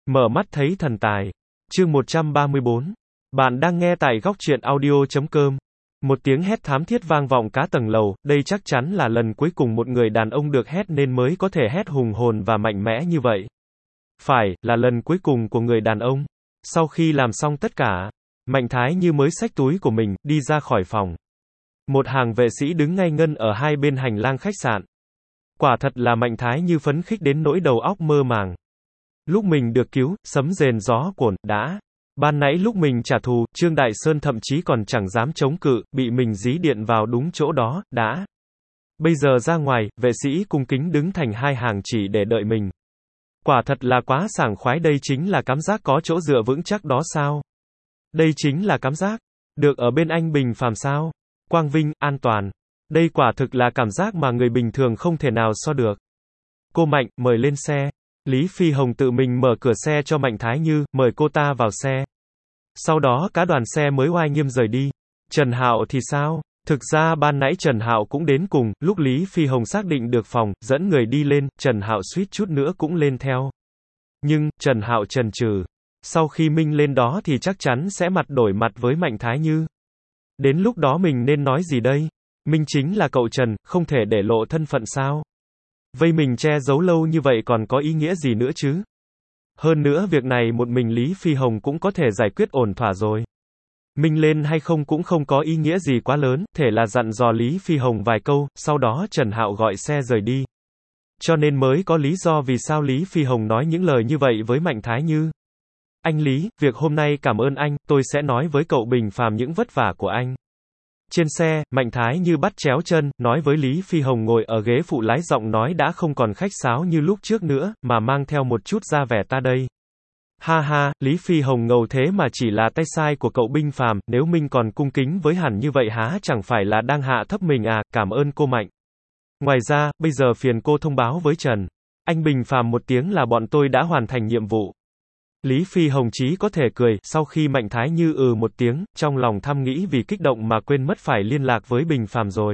Mở mắt thấy thần tài. Chương 134. Bạn đang nghe tại góc truyện audio.com. Một tiếng hét thảm thiết vang vọng cả tầng lầu, đây chắc chắn là lần cuối cùng một người đàn ông được hét nên mới có thể hét hùng hồn và mạnh mẽ như vậy. Phải, là lần cuối cùng của người đàn ông. Sau khi làm xong tất cả, Mạnh Thái Như mới xách túi của mình, đi ra khỏi phòng. Một hàng vệ sĩ đứng ngay ngân ở hai bên hành lang khách sạn. Quả thật là Mạnh Thái Như phấn khích đến nỗi đầu óc mơ màng. Lúc mình được cứu, sấm rền gió cuồn, đã. Ban nãy lúc mình trả thù, Trương Đại Sơn thậm chí còn chẳng dám chống cự, bị mình dí điện vào đúng chỗ đó, đã. Bây giờ ra ngoài, vệ sĩ cung kính đứng thành hai hàng chỉ để đợi mình. Quả thật là quá sảng khoái, đây chính là cảm giác có chỗ dựa vững chắc đó sao? Đây chính là cảm giác được ở bên anh bình phàm sao? Quang vinh, an toàn. Đây quả thực là cảm giác mà người bình thường không thể nào so được. Cô Mạnh, mời lên xe. Lý Phi Hồng tự mình mở cửa xe cho Mạnh Thái Như, mời cô ta vào xe. Sau đó cả đoàn xe mới oai nghiêm rời đi. Trần Hạo thì sao? Thực ra ban nãy Trần Hạo cũng đến cùng, lúc Lý Phi Hồng xác định được phòng, dẫn người đi lên, Trần Hạo suýt chút nữa cũng lên theo. Nhưng, Trần Hạo chần chừ. Sau khi Minh lên đó thì chắc chắn sẽ mặt đổi mặt với Mạnh Thái Như. Đến lúc đó mình nên nói gì đây? Minh chính là cậu Trần, không thể để lộ thân phận sao? Vây mình che giấu lâu như vậy còn có ý nghĩa gì nữa chứ? Hơn nữa việc này một mình Lý Phi Hồng cũng có thể giải quyết ổn thỏa rồi. Minh lên hay không cũng không có ý nghĩa gì quá lớn, thể là dặn dò Lý Phi Hồng vài câu, sau đó Trần Hạo gọi xe rời đi. Cho nên mới có lý do vì sao Lý Phi Hồng nói những lời như vậy với Mạnh Thái Như. Anh Lý, việc hôm nay cảm ơn anh, tôi sẽ nói với cậu bình phàm những vất vả của anh. Trên xe, Mạnh Thái Như bắt chéo chân, nói với Lý Phi Hồng ngồi ở ghế phụ lái, giọng nói đã không còn khách sáo như lúc trước nữa, mà mang theo một chút ra vẻ ta đây. Ha ha, Lý Phi Hồng ngầu thế mà chỉ là tay sai của cậu bình phàm, nếu Minh còn cung kính với hẳn như vậy há chẳng phải là đang hạ thấp mình à, cảm ơn cô Mạnh. Ngoài ra, bây giờ phiền cô thông báo với Trần anh bình phàm một tiếng là bọn tôi đã hoàn thành nhiệm vụ. Lý Phi Hồng chí có thể cười, sau khi Mạnh Thái Như một tiếng, trong lòng thầm nghĩ vì kích động mà quên mất phải liên lạc với Bình Phàm rồi.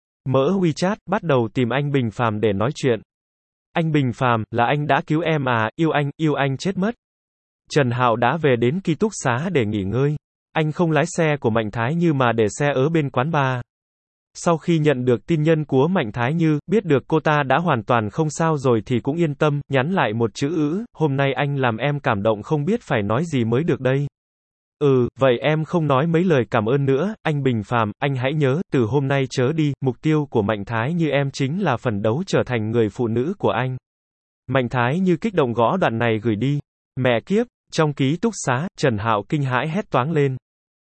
Mở WeChat, bắt đầu tìm anh Bình Phàm để nói chuyện. Anh Bình Phàm, là anh đã cứu em à, yêu anh chết mất. Trần Hạo đã về đến ký túc xá để nghỉ ngơi. Anh không lái xe của Mạnh Thái Như mà để xe ở bên quán bar. Sau khi nhận được tin nhắn của Mạnh Thái Như, biết được cô ta đã hoàn toàn không sao rồi thì cũng yên tâm, nhắn lại một chữ hôm nay anh làm em cảm động không biết phải nói gì mới được đây. Vậy em không nói mấy lời cảm ơn nữa, anh Bình Phàm, anh hãy nhớ, từ hôm nay trở đi, mục tiêu của Mạnh Thái Như em chính là phấn đấu trở thành người phụ nữ của anh. Mạnh Thái Như kích động gõ đoạn này gửi đi. Mẹ kiếp, trong ký túc xá, Trần Hạo kinh hãi hét toáng lên.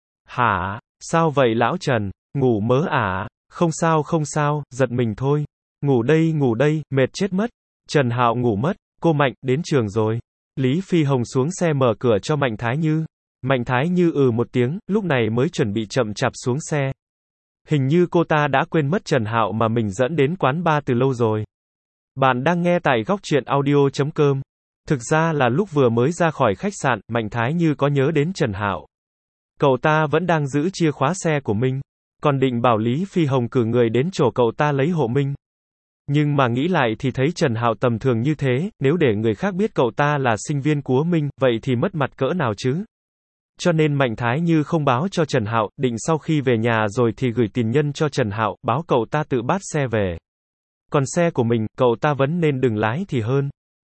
Hả? Sao vậy lão Trần? Ngủ mớ à? Không sao, giật mình thôi. Ngủ đây, mệt chết mất. Trần Hạo ngủ mất. Cô Mạnh, đến trường rồi. Lý Phi Hồng xuống xe mở cửa cho Mạnh Thái Như. Mạnh Thái Như một tiếng, lúc này mới chuẩn bị chậm chạp xuống xe. Hình như cô ta đã quên mất Trần Hạo mà mình dẫn đến quán bar từ lâu rồi. Bạn đang nghe tại góc truyện audio.com. Thực ra là lúc vừa mới ra khỏi khách sạn, Mạnh Thái Như có nhớ đến Trần Hạo. Cậu ta vẫn đang giữ chìa khóa xe của mình. Còn định bảo Lý Phi Hồng cử người đến chỗ cậu ta lấy hộ Minh. Nhưng mà nghĩ lại thì thấy Trần Hạo tầm thường như thế, nếu để người khác biết cậu ta là sinh viên của Minh, vậy thì mất mặt cỡ nào chứ? Cho nên Mạnh Thái Như không báo cho Trần Hạo, định sau khi về nhà rồi thì gửi tiền nhân cho Trần Hạo, báo cậu ta tự bắt xe về. Còn xe của mình, cậu ta vẫn nên đừng lái thì hơn.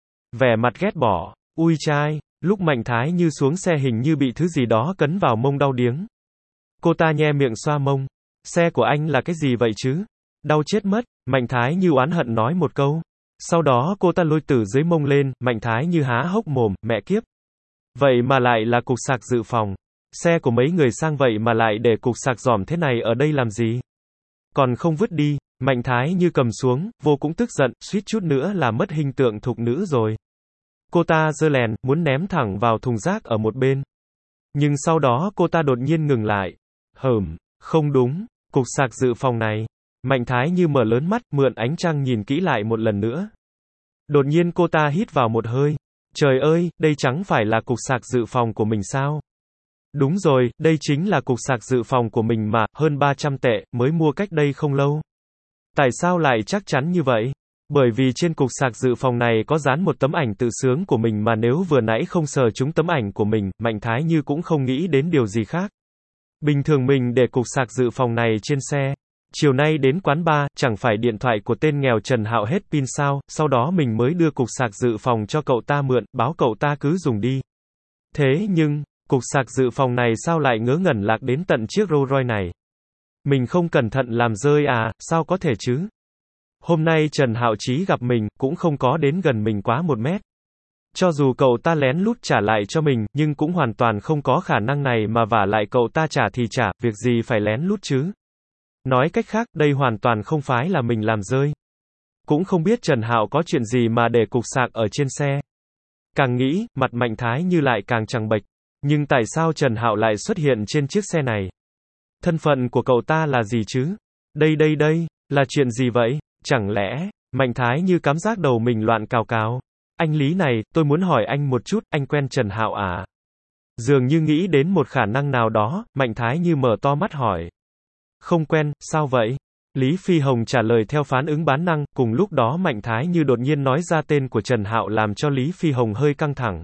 Vẻ mặt ghét bỏ, ui trai, lúc Mạnh Thái Như xuống xe hình như bị thứ gì đó cấn vào mông đau điếng. Cô ta nhe miệng xoa mông. Xe của anh là cái gì vậy chứ? Đau chết mất, Mạnh Thái Như oán hận nói một câu. Sau đó cô ta lôi từ dưới mông lên, Mạnh Thái Như há hốc mồm, mẹ kiếp. Vậy mà lại là cục sạc dự phòng. Xe của mấy người sang vậy mà lại để cục sạc giỏm thế này ở đây làm gì? Còn không vứt đi, Mạnh Thái Như cầm xuống, vô cũng tức giận, suýt chút nữa là mất hình tượng thục nữ rồi. Cô ta giơ lèn, muốn ném thẳng vào thùng rác ở một bên. Nhưng sau đó cô ta đột nhiên ngừng lại. Không đúng, cục sạc dự phòng này. Mạnh Thái Như mở lớn mắt, mượn ánh trăng nhìn kỹ lại một lần nữa. Đột nhiên cô ta hít vào một hơi. Trời ơi, đây chẳng phải là cục sạc dự phòng của mình sao? Đúng rồi, đây chính là cục sạc dự phòng của mình mà, hơn 300 tệ, mới mua cách đây không lâu. Tại sao lại chắc chắn như vậy? Bởi vì trên cục sạc dự phòng này có dán một tấm ảnh tự sướng của mình mà nếu vừa nãy không sờ trúng tấm ảnh của mình, Mạnh Thái Như cũng không nghĩ đến điều gì khác. Bình thường mình để cục sạc dự phòng này trên xe. Chiều nay đến quán bar, chẳng phải điện thoại của tên nghèo Trần Hạo hết pin sao, sau đó mình mới đưa cục sạc dự phòng cho cậu ta mượn, báo cậu ta cứ dùng đi. Thế nhưng, cục sạc dự phòng này sao lại ngớ ngẩn lạc đến tận chiếc Rolls Royce này? Mình không cẩn thận làm rơi à, sao có thể chứ? Hôm nay Trần Hạo Chí gặp mình, cũng không có đến gần mình quá 1 mét. Cho dù cậu ta lén lút trả lại cho mình, nhưng cũng hoàn toàn không có khả năng này mà vả lại cậu ta trả thì trả, việc gì phải lén lút chứ? Nói cách khác, đây hoàn toàn không phải là mình làm rơi. Cũng không biết Trần Hạo có chuyện gì mà để cục sạc ở trên xe. Càng nghĩ, mặt Mạnh Thái Như lại càng trắng bệch. Nhưng tại sao Trần Hạo lại xuất hiện trên chiếc xe này? Thân phận của cậu ta là gì chứ? Đây, là chuyện gì vậy? Chẳng lẽ, Mạnh Thái Như cảm giác đầu mình loạn cào cào. Anh Lý này, tôi muốn hỏi anh một chút, anh quen Trần Hạo à? Dường như nghĩ đến một khả năng nào đó, Mạnh Thái Như mở to mắt hỏi. Không quen, sao vậy? Lý Phi Hồng trả lời theo phản ứng bản năng, cùng lúc đó Mạnh Thái Như đột nhiên nói ra tên của Trần Hạo làm cho Lý Phi Hồng hơi căng thẳng.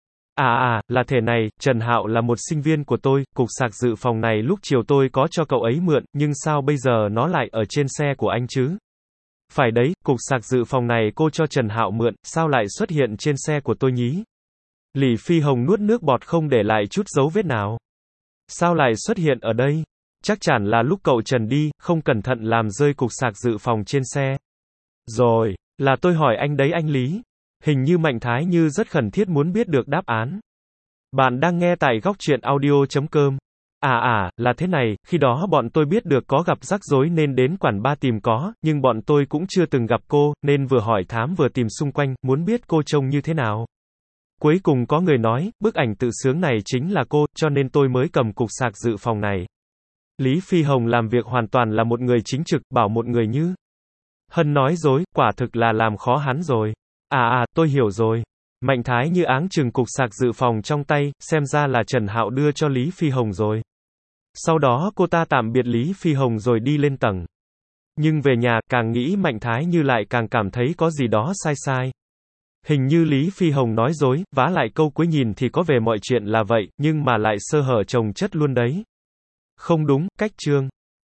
Là thế này, Trần Hạo là một sinh viên của tôi, cục sạc dự phòng này lúc chiều tôi có cho cậu ấy mượn, nhưng sao bây giờ nó lại ở trên xe của anh chứ? Phải đấy, cục sạc dự phòng này cô cho Trần Hạo mượn, sao lại xuất hiện trên xe của tôi nhí? Lý Phi Hồng nuốt nước bọt không để lại chút dấu vết nào. Sao lại xuất hiện ở đây? Chắc chắn là lúc cậu Trần đi, không cẩn thận làm rơi cục sạc dự phòng trên xe. Rồi, là tôi hỏi anh đấy anh Lý. Hình như Mạnh Thái Như rất khẩn thiết muốn biết được đáp án. Bạn đang nghe tại góc truyện audio.com. Là thế này, khi đó bọn tôi biết được có gặp rắc rối nên đến quán bar tìm có, nhưng bọn tôi cũng chưa từng gặp cô, nên vừa hỏi thám vừa tìm xung quanh, muốn biết cô trông như thế nào. Cuối cùng có người nói, bức ảnh tự sướng này chính là cô, cho nên tôi mới cầm cục sạc dự phòng này. Lý Phi Hồng làm việc hoàn toàn là một người chính trực, bảo một người như Hân nói dối, quả thực là làm khó hắn rồi. Tôi hiểu rồi. Mạnh Thái Như áng chừng cục sạc dự phòng trong tay, xem ra là Trần Hạo đưa cho Lý Phi Hồng rồi. Sau đó cô ta tạm biệt Lý Phi Hồng rồi đi lên tầng. Nhưng về nhà, càng nghĩ Mạnh Thái Như lại càng cảm thấy có gì đó sai sai. Hình như Lý Phi Hồng nói dối, vả lại câu cuối nhìn thì có vẻ mọi chuyện là vậy, nhưng mà lại sơ hở chồng chất luôn đấy. Không đúng, cách chương.